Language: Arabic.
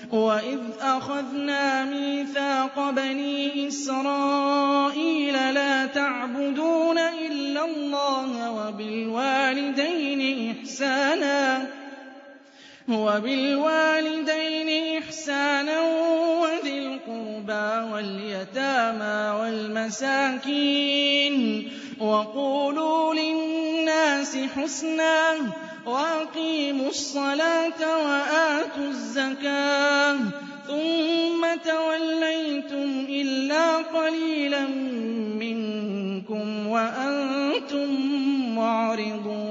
وَإِذْ أَخَذْنَا مِيثَاقَ بَنِي إِسْرَائِيلَ لَا تَعْبُدُونَ إِلَّا اللَّهَ وَبِالْوَالِدَيْنِ إِحْسَانًا وَذِي الْقُرْبَىٰ وَالْيَتَامَىٰ وَالْمَسَاكِينِ وَقُولُوا لِلنَّاسِ حُسْنًا وَأَقِيمُوا الصَّلَاةَ وَآتُوا الزَّكَاةَ ثُمَّ تَوَلَّيْتُمْ إِلَّا قَلِيلًا مِّنكُمْ وَأَنتُم مُّعْرِضُونَ